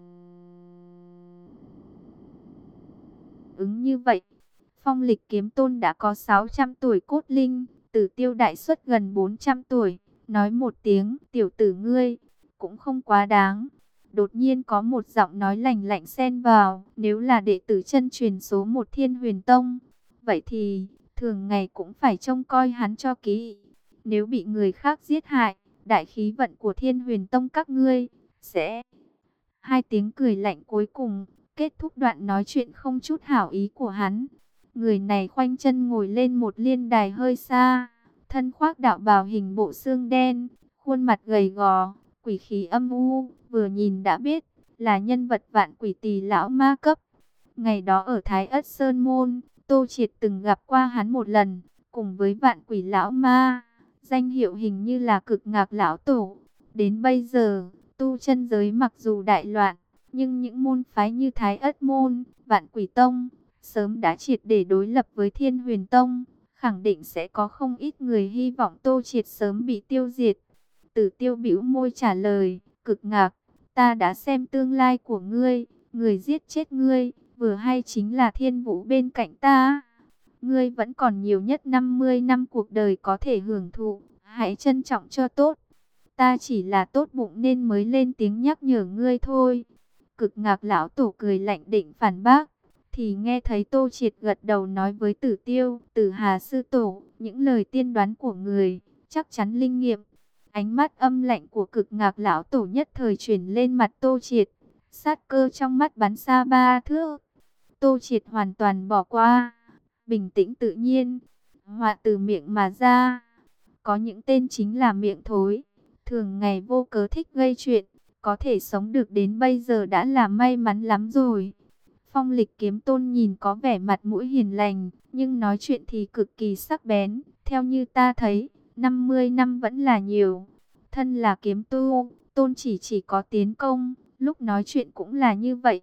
ứng như vậy. Phong Lịch kiếm tôn đã có sáu trăm tuổi cốt linh, Tử Tiêu đại xuất gần bốn trăm tuổi, nói một tiếng tiểu tử ngươi cũng không quá đáng. Đột nhiên có một giọng nói lạnh lạnh xen vào, nếu là đệ tử chân truyền số một Thiên Huyền Tông, vậy thì thường ngày cũng phải trông coi hắn cho kỹ. Nếu bị người khác giết hại, đại khí vận của Thiên Huyền Tông các ngươi sẽ... Hai tiếng cười lạnh cuối cùng kết thúc đoạn nói chuyện không chút hảo ý của hắn. Người này khoanh chân ngồi lên một liên đài hơi xa, thân khoác đạo bào hình bộ xương đen, khuôn mặt gầy gò, quỷ khí âm u, vừa nhìn đã biết là nhân vật vạn quỷ tỳ lão ma cấp. Ngày đó ở Thái Ất Sơn Môn, Tô Triệt từng gặp qua hắn một lần, cùng với vạn quỷ lão ma, danh hiệu hình như là Cực Ngạc lão tổ. Đến bây giờ, tu chân giới mặc dù đại loạn, nhưng những môn phái như Thái Ất Môn, Vạn Quỷ Tông sớm đã triệt để đối lập với Thiên Huyền Tông, khẳng định sẽ có không ít người hy vọng Tô Triệt sớm bị tiêu diệt. Tử Tiêu bĩu môi trả lời, Cực Ngạc, ta đã xem tương lai của ngươi, người giết chết ngươi, vừa hay chính là Thiên Vũ bên cạnh ta. Ngươi vẫn còn nhiều nhất năm mươi năm cuộc đời có thể hưởng thụ, hãy trân trọng cho tốt. Ta chỉ là tốt bụng nên mới lên tiếng nhắc nhở ngươi thôi. Cực Ngạc lão tổ cười lạnh định phản bác, thì nghe thấy Tô Triệt gật đầu nói với Tử Tiêu, Tử Hà sư tổ, những lời tiên đoán của người, chắc chắn linh nghiệm. Ánh mắt âm lạnh của Cực Ngạc lão tổ nhất thời chuyển lên mặt Tô Triệt, sát cơ trong mắt bắn xa ba thước. Tô Triệt hoàn toàn bỏ qua, bình tĩnh tự nhiên, họa từ miệng mà ra. Có những tên chính là miệng thối, thường ngày vô cớ thích gây chuyện, có thể sống được đến bây giờ đã là may mắn lắm rồi. Phong Lịch Kiếm Tôn nhìn có vẻ mặt mũi hiền lành, nhưng nói chuyện thì cực kỳ sắc bén. Theo như ta thấy, năm mươi năm vẫn là nhiều. Thân là kiếm tu, Tôn chỉ chỉ có tiến công, lúc nói chuyện cũng là như vậy.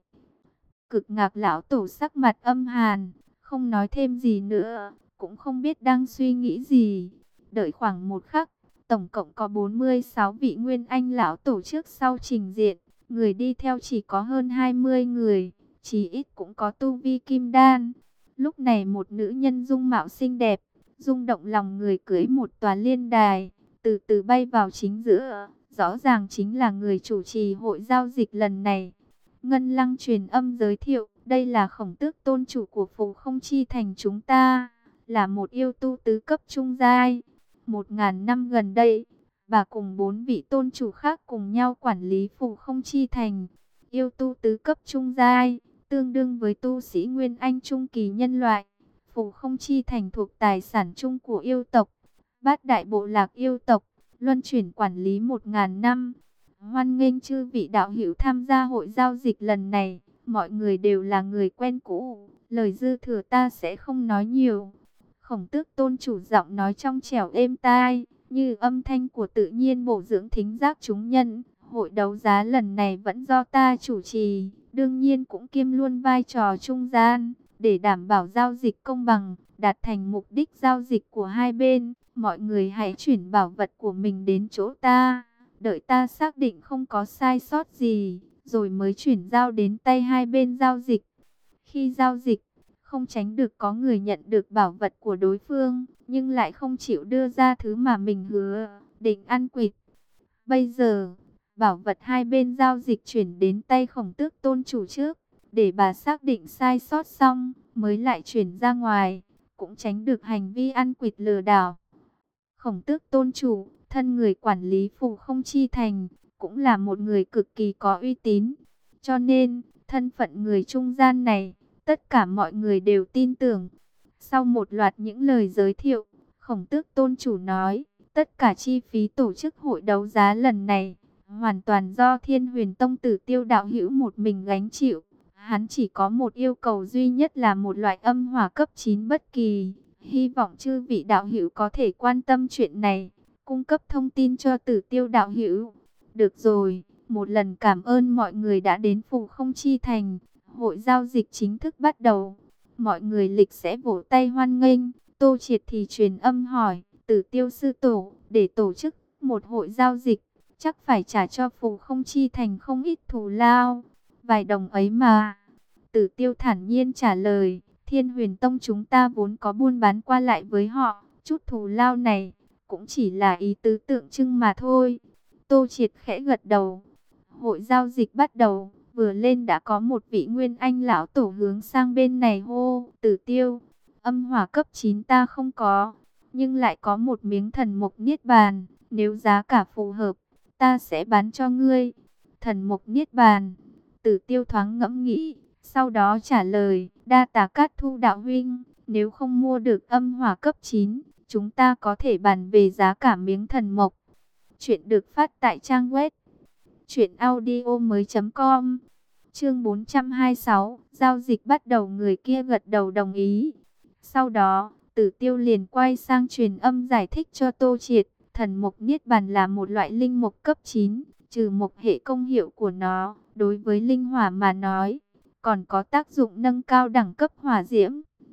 Cực Ngạc lão tổ sắc mặt âm hàn, không nói thêm gì nữa, cũng không biết đang suy nghĩ gì. Đợi khoảng một khắc, tổng cộng có bốn mươi sáu vị Nguyên Anh lão tổ trước sau trình diện, người đi theo chỉ có hơn hai mươi người, chí ít cũng có tu vi kim đan. Lúc này một nữ nhân dung mạo xinh đẹp, rung động lòng người cưỡi một tòa liên đài, từ từ bay vào chính giữa, rõ ràng chính là người chủ trì hội giao dịch lần này. Ngân Lăng truyền âm giới thiệu, đây là Khổng Tước tôn chủ của Phù Không Chi thành chúng ta, là một yêu tu tứ cấp trung giai. Một ngàn năm gần đây, bà cùng bốn vị tôn chủ khác cùng nhau quản lý Phù Không Chi thành. Yêu tu tứ cấp trung giai, tương đương với tu sĩ Nguyên Anh trung kỳ nhân loại. Phù Không Chi thành thuộc tài sản chung của yêu tộc, bát đại bộ lạc yêu tộc, luân chuyển quản lý một ngàn năm. Hoan nghênh chư vị đạo hữu tham gia hội giao dịch lần này, mọi người đều là người quen cũ, lời dư thừa ta sẽ không nói nhiều. Khổng Tước tôn chủ giọng nói trong trẻo êm tai, như âm thanh của tự nhiên bổ dưỡng thính giác chúng nhân. Hội đấu giá lần này vẫn do ta chủ trì, đương nhiên cũng kiêm luôn vai trò trung gian, để đảm bảo giao dịch công bằng, đạt thành mục đích giao dịch của hai bên. Mọi người hãy chuyển bảo vật của mình đến chỗ ta, đợi ta xác định không có sai sót gì, rồi mới chuyển giao đến tay hai bên giao dịch. Khi giao dịch, không tránh được có người nhận được bảo vật của đối phương, nhưng lại không chịu đưa ra thứ mà mình hứa, định ăn quỵt. Bây giờ, bảo vật hai bên giao dịch chuyển đến tay Khổng Tước tôn chủ trước, để bà xác định sai sót xong, mới lại chuyển ra ngoài, cũng tránh được hành vi ăn quỵt lừa đảo. Khổng Tước tôn chủ, thân người quản lý Phù Không Chi thành, cũng là một người cực kỳ có uy tín. Cho nên, thân phận người trung gian này, tất cả mọi người đều tin tưởng. Sau một loạt những lời giới thiệu, Khổng Tước tôn chủ nói, tất cả chi phí tổ chức hội đấu giá lần này, hoàn toàn do Thiên Huyền Tông Tử Tiêu đạo hữu một mình gánh chịu. Hắn chỉ có một yêu cầu duy nhất là một loại âm hỏa cấp chín bất kỳ. Hy vọng chư vị đạo hữu có thể quan tâm chuyện này, cung cấp thông tin cho Tử Tiêu đạo hữu. Được rồi, một lần cảm ơn mọi người đã đến Phù Không Chi thành. Hội giao dịch chính thức bắt đầu. Mọi người lịch sẽ vỗ tay hoan nghênh. Tô Triệt thì truyền âm hỏi, Tử Tiêu sư tổ, để tổ chức một hội giao dịch, chắc phải trả cho Phù Không Chi thành không ít thù lao. Vài đồng ấy mà. Tử Tiêu thản nhiên trả lời, Thiên Huyền Tông chúng ta vốn có buôn bán qua lại với họ, chút thù lao này cũng chỉ là ý tứ tượng trưng mà thôi. Tô Triệt khẽ gật đầu. Hội giao dịch bắt đầu, vừa lên đã có một vị Nguyên Anh lão tổ hướng sang bên này hô, Tử Tiêu, âm hỏa cấp chín ta không có, nhưng lại có một miếng thần mộc niết bàn, nếu giá cả phù hợp, ta sẽ bán cho ngươi. Thần mộc niết bàn. Tử Tiêu thoáng ngẫm nghĩ, sau đó trả lời, đa tạ Cát Thu đạo huynh, nếu không mua được âm hỏa cấp chín, chúng ta có thể bàn về giá cả miếng thần mộc. Chuyện được phát tại trang web truyện audio mới chấm com. Chương bốn trăm hai mươi sáu, giao dịch bắt đầu, người kia gật đầu đồng ý. Sau đó, Tử Tiêu liền quay sang truyền âm giải thích cho Tô Triệt, thần mộc niết bàn là một loại linh mộc cấp chín, trừ mộc hệ công hiệu của nó, đối với linh hỏa mà nói, còn có tác dụng nâng cao đẳng cấp hỏa diễm.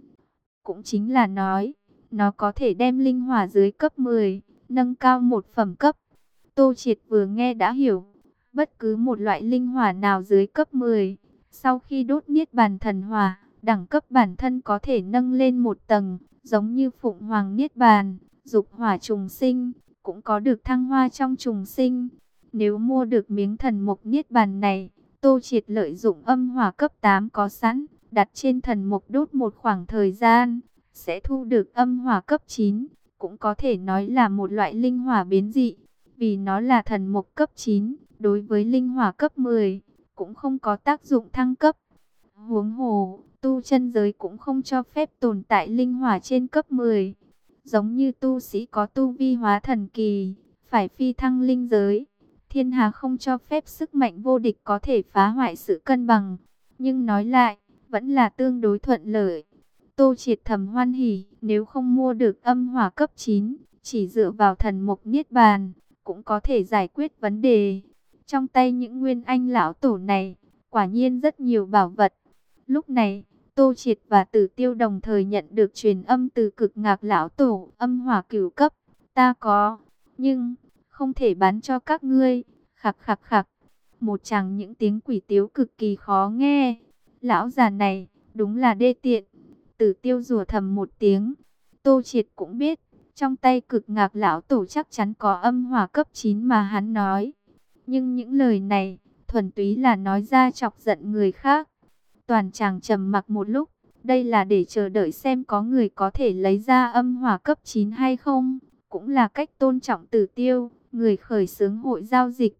Cũng chính là nói, nó có thể đem linh hỏa dưới cấp mười, nâng cao một phẩm cấp. Tô Triệt vừa nghe đã hiểu, bất cứ một loại linh hỏa nào dưới cấp mười, sau khi đốt niết bàn thần hỏa, đẳng cấp bản thân có thể nâng lên một tầng, giống như Phụng Hoàng niết bàn, dục hỏa trùng sinh, cũng có được thăng hoa trong trùng sinh. Nếu mua được miếng thần mộc niết bàn này, Tô Triệt lợi dụng âm hỏa cấp tám có sẵn, đặt trên thần mục đốt một khoảng thời gian, sẽ thu được âm hỏa cấp chín, cũng có thể nói là một loại linh hỏa biến dị, vì nó là thần mục cấp chín, đối với linh hỏa cấp mười, cũng không có tác dụng thăng cấp. Huống hồ, tu chân giới cũng không cho phép tồn tại linh hỏa trên cấp mười, giống như tu sĩ có tu vi hóa thần kỳ, phải phi thăng linh giới. Thiên hà không cho phép sức mạnh vô địch có thể phá hoại sự cân bằng, nhưng nói lại, vẫn là tương đối thuận lợi. Tô Triệt thầm hoan hỉ, nếu không mua được âm hỏa cấp chín, chỉ dựa vào thần mục niết bàn, cũng có thể giải quyết vấn đề. Trong tay những nguyên anh lão tổ này, quả nhiên rất nhiều bảo vật. Lúc này, Tô Triệt và Tử Tiêu đồng thời nhận được truyền âm từ Cực Ngạc lão tổ, âm hỏa cửu cấp. Ta có, nhưng không thể bán cho các ngươi. Khặc khặc khặc. Một chàng những tiếng quỷ tiếu cực kỳ khó nghe. Lão già này, đúng là đê tiện. Tử Tiêu rủa thầm một tiếng. Tô Triệt cũng biết, trong tay Cực Ngạc lão tổ chắc chắn có âm hỏa cấp chín mà hắn nói. Nhưng những lời này, thuần túy là nói ra chọc giận người khác. Toàn chàng trầm mặc một lúc, đây là để chờ đợi xem có người có thể lấy ra âm hỏa cấp chín hay không, cũng là cách tôn trọng Tử Tiêu, người khởi xướng hội giao dịch.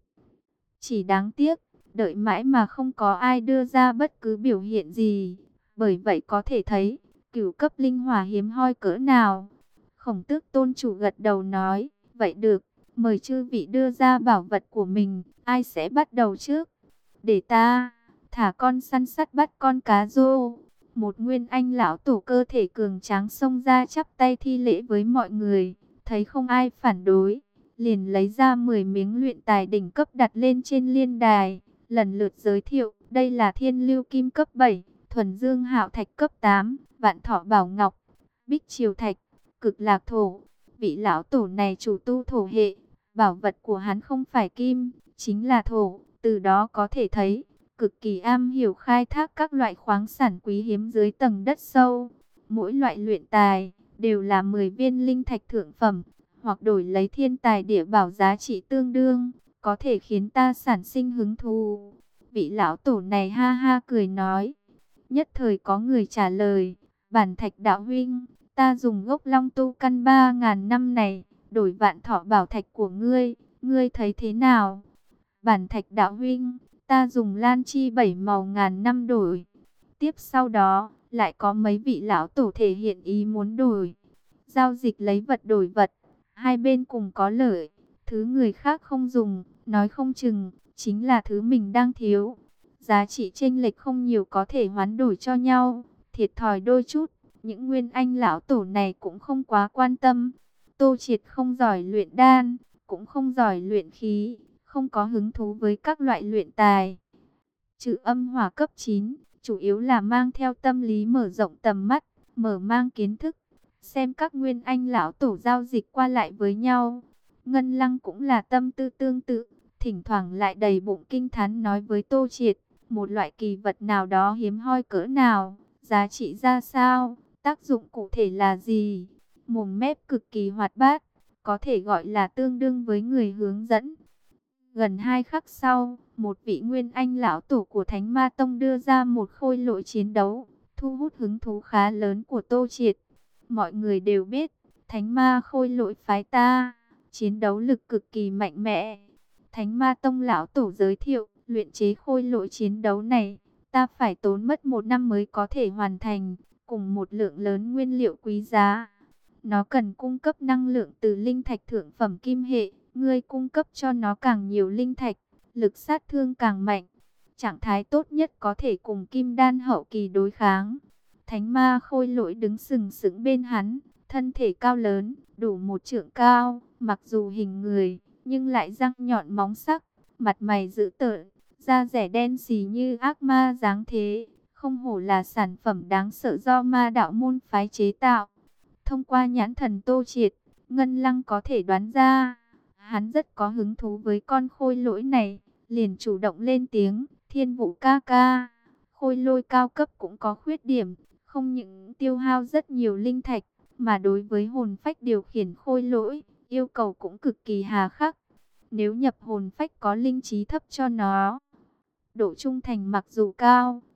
Chỉ đáng tiếc, đợi mãi mà không có ai đưa ra bất cứ biểu hiện gì, bởi vậy có thể thấy, cửu cấp linh hỏa hiếm hoi cỡ nào. Khổng Tước tôn chủ gật đầu nói, vậy được, mời chư vị đưa ra bảo vật của mình, ai sẽ bắt đầu trước? Để ta thả con săn sắt bắt con cá rô. Một nguyên anh lão tổ cơ thể cường tráng xông ra chắp tay thi lễ với mọi người. Thấy không ai phản đối, liền lấy ra mười miếng luyện tài đỉnh cấp đặt lên trên liên đài. Lần lượt giới thiệu, đây là thiên lưu kim cấp bảy, thuần dương hạo thạch cấp tám, vạn thọ bảo ngọc, bích triều thạch, cực lạc thổ. Vị lão tổ này chủ tu thổ hệ, bảo vật của hắn không phải kim, chính là thổ. Từ đó có thể thấy, cực kỳ am hiểu khai thác các loại khoáng sản quý hiếm dưới tầng đất sâu. Mỗi loại luyện tài đều là mười viên linh thạch thượng phẩm, hoặc đổi lấy thiên tài địa bảo giá trị tương đương, có thể khiến ta sản sinh hứng thú. Vị lão tổ này ha ha cười nói. Nhất thời có người trả lời, bản thạch đạo huynh, ta dùng gốc long tu căn ba ngàn năm này, đổi vạn thọ bảo thạch của ngươi, ngươi thấy thế nào? Bản thạch đạo huynh, ta dùng lan chi bảy màu ngàn năm đổi. Tiếp sau đó, lại có mấy vị lão tổ thể hiện ý muốn đổi. Giao dịch lấy vật đổi vật, hai bên cùng có lợi. Thứ người khác không dùng, nói không chừng, chính là thứ mình đang thiếu. Giá trị chênh lệch không nhiều có thể hoán đổi cho nhau, thiệt thòi đôi chút. Những nguyên anh lão tổ này cũng không quá quan tâm. Tô Triệt không giỏi luyện đan, cũng không giỏi luyện khí, không có hứng thú với các loại luyện tài. Trừ âm hỏa cấp chín, chủ yếu là mang theo tâm lý mở rộng tầm mắt, mở mang kiến thức, xem các nguyên anh lão tổ giao dịch qua lại với nhau. Ngân Lăng cũng là tâm tư tương tự, thỉnh thoảng lại đầy bụng kinh thán nói với Tô Triệt, một loại kỳ vật nào đó hiếm hoi cỡ nào, giá trị ra sao, tác dụng cụ thể là gì. Mồm mép cực kỳ hoạt bát, có thể gọi là tương đương với người hướng dẫn. Gần hai khắc sau, một vị nguyên anh lão tổ của Thánh Ma Tông đưa ra một khôi lỗi chiến đấu, thu hút hứng thú khá lớn của Tô Triệt. Mọi người đều biết, Thánh Ma khôi lỗi phái ta, chiến đấu lực cực kỳ mạnh mẽ. Thánh Ma Tông lão tổ giới thiệu, luyện chế khôi lỗi chiến đấu này, ta phải tốn mất một năm mới có thể hoàn thành, cùng một lượng lớn nguyên liệu quý giá. Nó cần cung cấp năng lượng từ linh thạch thượng phẩm kim hệ, ngươi cung cấp cho nó càng nhiều linh thạch, lực sát thương càng mạnh. Trạng thái tốt nhất có thể cùng kim đan hậu kỳ đối kháng. Thánh ma khôi lỗi đứng sừng sững bên hắn, thân thể cao lớn, đủ một trượng cao, mặc dù hình người, nhưng lại răng nhọn móng sắc, mặt mày dữ tợn, da rẻ đen xì như ác ma dáng thế, không hổ là sản phẩm đáng sợ do ma đạo môn phái chế tạo. Thông qua nhãn thần Tô Triệt, Ngân Lăng có thể đoán ra, hắn rất có hứng thú với con khôi lỗi này, liền chủ động lên tiếng, Thiên Vũ ca ca, khôi lỗi cao cấp cũng có khuyết điểm, không những tiêu hao rất nhiều linh thạch, mà đối với hồn phách điều khiển khôi lỗi, yêu cầu cũng cực kỳ hà khắc. Nếu nhập hồn phách có linh trí thấp cho nó, độ trung thành mặc dù cao,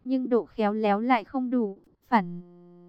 nhưng độ khéo léo lại không đủ, phản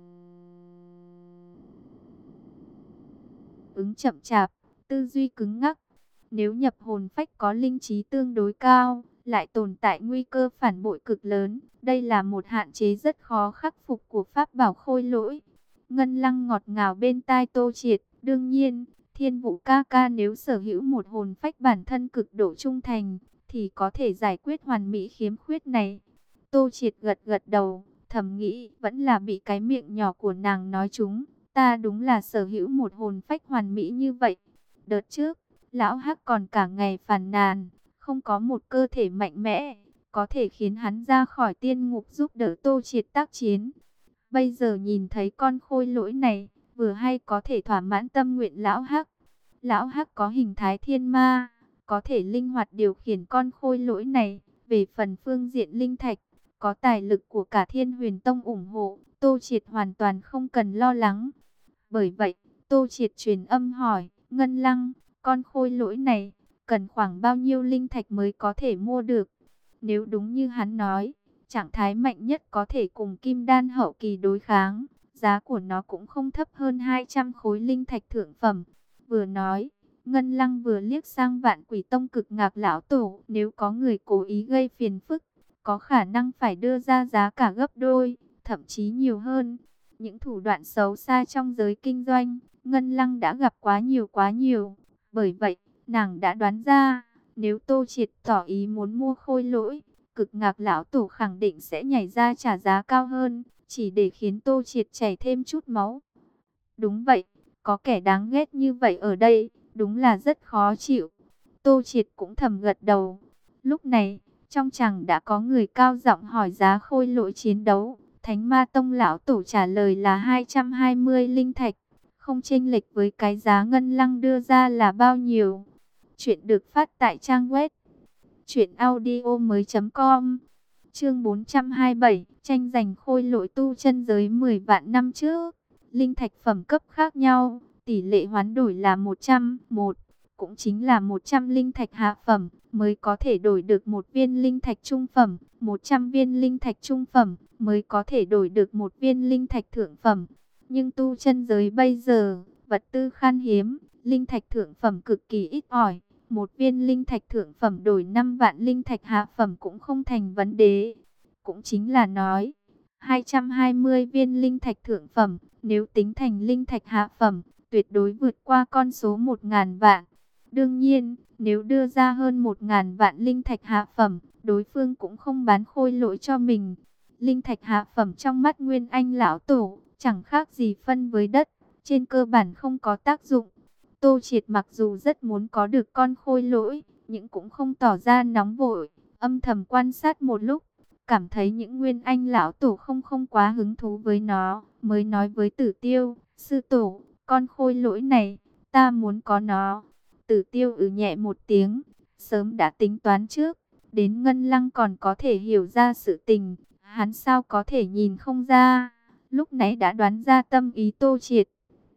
ứng chậm chạp, tư duy cứng ngắc. Nếu nhập hồn phách có linh trí tương đối cao, lại tồn tại nguy cơ phản bội cực lớn. Đây là một hạn chế rất khó khắc phục của pháp bảo khôi lỗi. Ngân Lăng ngọt ngào bên tai Tô Triệt. Đương nhiên, Thiên Vũ ca ca nếu sở hữu một hồn phách bản thân cực độ trung thành, thì có thể giải quyết hoàn mỹ khiếm khuyết này. Tô Triệt gật gật đầu, thầm nghĩ vẫn là bị cái miệng nhỏ của nàng nói trúng. Ta đúng là sở hữu một hồn phách hoàn mỹ như vậy. Đợt trước, Lão Hắc còn cả ngày phàn nàn, không có một cơ thể mạnh mẽ, có thể khiến hắn ra khỏi tiên ngục giúp đỡ Tô Triệt tác chiến. Bây giờ nhìn thấy con khôi lỗi này, vừa hay có thể thỏa mãn tâm nguyện Lão Hắc. Lão Hắc có hình thái thiên ma, có thể linh hoạt điều khiển con khôi lỗi này. Về phần phương diện linh thạch, có tài lực của cả Thiên Huyền Tông ủng hộ, Tô Triệt hoàn toàn không cần lo lắng. Bởi vậy, Tô Triệt truyền âm hỏi, Ngân Lăng, con khôi lỗi này, cần khoảng bao nhiêu linh thạch mới có thể mua được? Nếu đúng như hắn nói, trạng thái mạnh nhất có thể cùng kim đan hậu kỳ đối kháng, giá của nó cũng không thấp hơn hai trăm khối linh thạch thượng phẩm. Vừa nói, Ngân Lăng vừa liếc sang Vạn Quỷ Tông Cực Ngạc lão tổ, nếu có người cố ý gây phiền phức, có khả năng phải đưa ra giá cả gấp đôi, thậm chí nhiều hơn. Những thủ đoạn xấu xa trong giới kinh doanh, Ngân Lăng đã gặp quá nhiều quá nhiều. Bởi vậy, nàng đã đoán ra, nếu Tô Triệt tỏ ý muốn mua khôi lỗi, Cực Ngạc lão tổ khẳng định sẽ nhảy ra trả giá cao hơn, chỉ để khiến Tô Triệt chảy thêm chút máu. Đúng vậy, có kẻ đáng ghét như vậy ở đây, đúng là rất khó chịu. Tô Triệt cũng thầm gật đầu. Lúc này, trong chàng đã có người cao giọng hỏi giá khôi lỗi chiến đấu. Thánh Ma Tông lão tổ trả lời là hai trăm hai mươi linh thạch, không chênh lệch với cái giá Ngân Lăng đưa ra là bao nhiêu. Chuyện được phát tại trang web truyện audio mới chấm com. Chương bốn trăm hai mươi bảy, tranh giành khôi lỗi tu chân giới mười vạn năm trước. Linh thạch phẩm cấp khác nhau, tỷ lệ hoán đổi là một trăm một, cũng chính là một trăm linh thạch hạ phẩm mới có thể đổi được một viên linh thạch trung phẩm, một trăm viên linh thạch trung phẩm mới có thể đổi được một viên linh thạch thượng phẩm. Nhưng tu chân giới bây giờ, vật tư khan hiếm, linh thạch thượng phẩm cực kỳ ít ỏi. Một viên linh thạch thượng phẩm đổi năm vạn linh thạch hạ phẩm cũng không thành vấn đề. Cũng chính là nói, hai trăm hai mươi viên linh thạch thượng phẩm, nếu tính thành linh thạch hạ phẩm, tuyệt đối vượt qua con số một ngàn vạn. Đương nhiên, nếu đưa ra hơn một ngàn vạn linh thạch hạ phẩm, đối phương cũng không bán khôi lỗi cho mình. Linh thạch hạ phẩm trong mắt Nguyên Anh lão tổ, chẳng khác gì phân với đất, trên cơ bản không có tác dụng. Tô Triệt mặc dù rất muốn có được con khôi lỗi, nhưng cũng không tỏ ra nóng vội, âm thầm quan sát một lúc, cảm thấy những Nguyên Anh lão tổ không không quá hứng thú với nó, mới nói với Tử Tiêu, sư tổ, con khôi lỗi này, ta muốn có nó. Tử Tiêu ừ nhẹ một tiếng, sớm đã tính toán trước, đến Ngân Lăng còn có thể hiểu ra sự tình, hắn sao có thể nhìn không ra, lúc nãy đã đoán ra tâm ý Tô Triệt.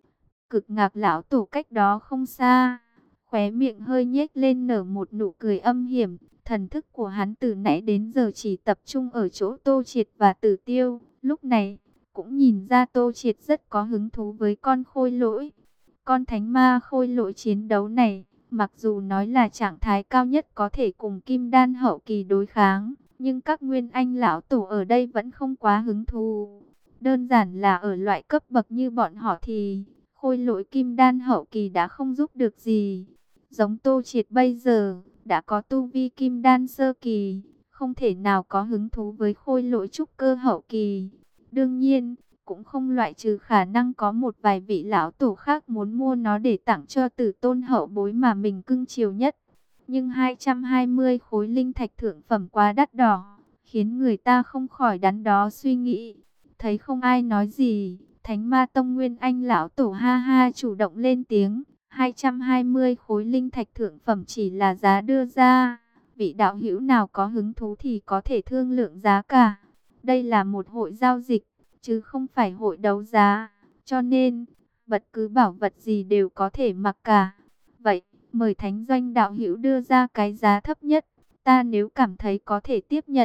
Cực Ngạc lão tổ cách đó không xa, khóe miệng hơi nhếch lên nở một nụ cười âm hiểm, thần thức của hắn từ nãy đến giờ chỉ tập trung ở chỗ Tô Triệt và Tử Tiêu, lúc này cũng nhìn ra Tô Triệt rất có hứng thú với con khôi lỗi. Con thánh ma khôi lỗi chiến đấu này, mặc dù nói là trạng thái cao nhất có thể cùng kim đan hậu kỳ đối kháng, nhưng các Nguyên Anh lão tổ ở đây vẫn không quá hứng thú. Đơn giản là ở loại cấp bậc như bọn họ thì khôi lỗi kim đan hậu kỳ đã không giúp được gì. Giống Tô Triệt bây giờ, đã có tu vi kim đan sơ kỳ, không thể nào có hứng thú với khôi lỗi trúc cơ hậu kỳ. Đương nhiên, cũng không loại trừ khả năng có một vài vị lão tổ khác muốn mua nó để tặng cho tử tôn hậu bối mà mình cưng chiều nhất. Nhưng hai trăm hai mươi khối linh thạch thượng phẩm quá đắt đỏ, khiến người ta không khỏi đắn đo suy nghĩ. Thấy không ai nói gì, Thánh Ma Tông Nguyên Anh lão tổ ha ha chủ động lên tiếng, hai trăm hai mươi khối linh thạch thượng phẩm chỉ là giá đưa ra, vị đạo hữu nào có hứng thú thì có thể thương lượng giá cả. Đây là một hội giao dịch, chứ không phải hội đấu giá, cho nên bất cứ bảo vật gì đều có thể mặc cả. Vậy, mời Thánh Doanh đạo hữu đưa ra cái giá thấp nhất, ta nếu cảm thấy có thể tiếp nhận,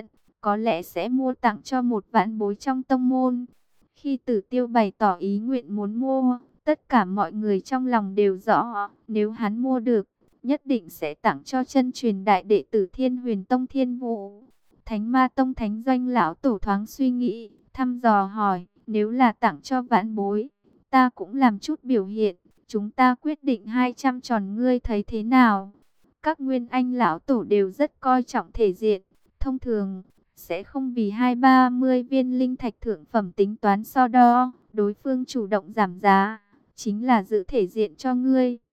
có lẽ sẽ mua tặng cho một vãn bối trong tông môn. Khi Tử Tiêu bày tỏ ý nguyện muốn mua, tất cả mọi người trong lòng đều rõ, nếu hắn mua được, nhất định sẽ tặng cho chân truyền đại đệ tử Thiên Huyền Tông Thiên Vũ. Thánh Ma Tông Thánh Doanh lão tổ thoáng suy nghĩ, thăm dò hỏi, nếu là tặng cho vãn bối, ta cũng làm chút biểu hiện, chúng ta quyết định hai trăm tròn, ngươi thấy thế nào? Các nguyên anh lão tổ đều rất coi trọng thể diện, thông thường sẽ không vì hai ba mươi viên linh thạch thượng phẩm tính toán so đo, đối phương chủ động giảm giá, chính là giữ thể diện cho ngươi.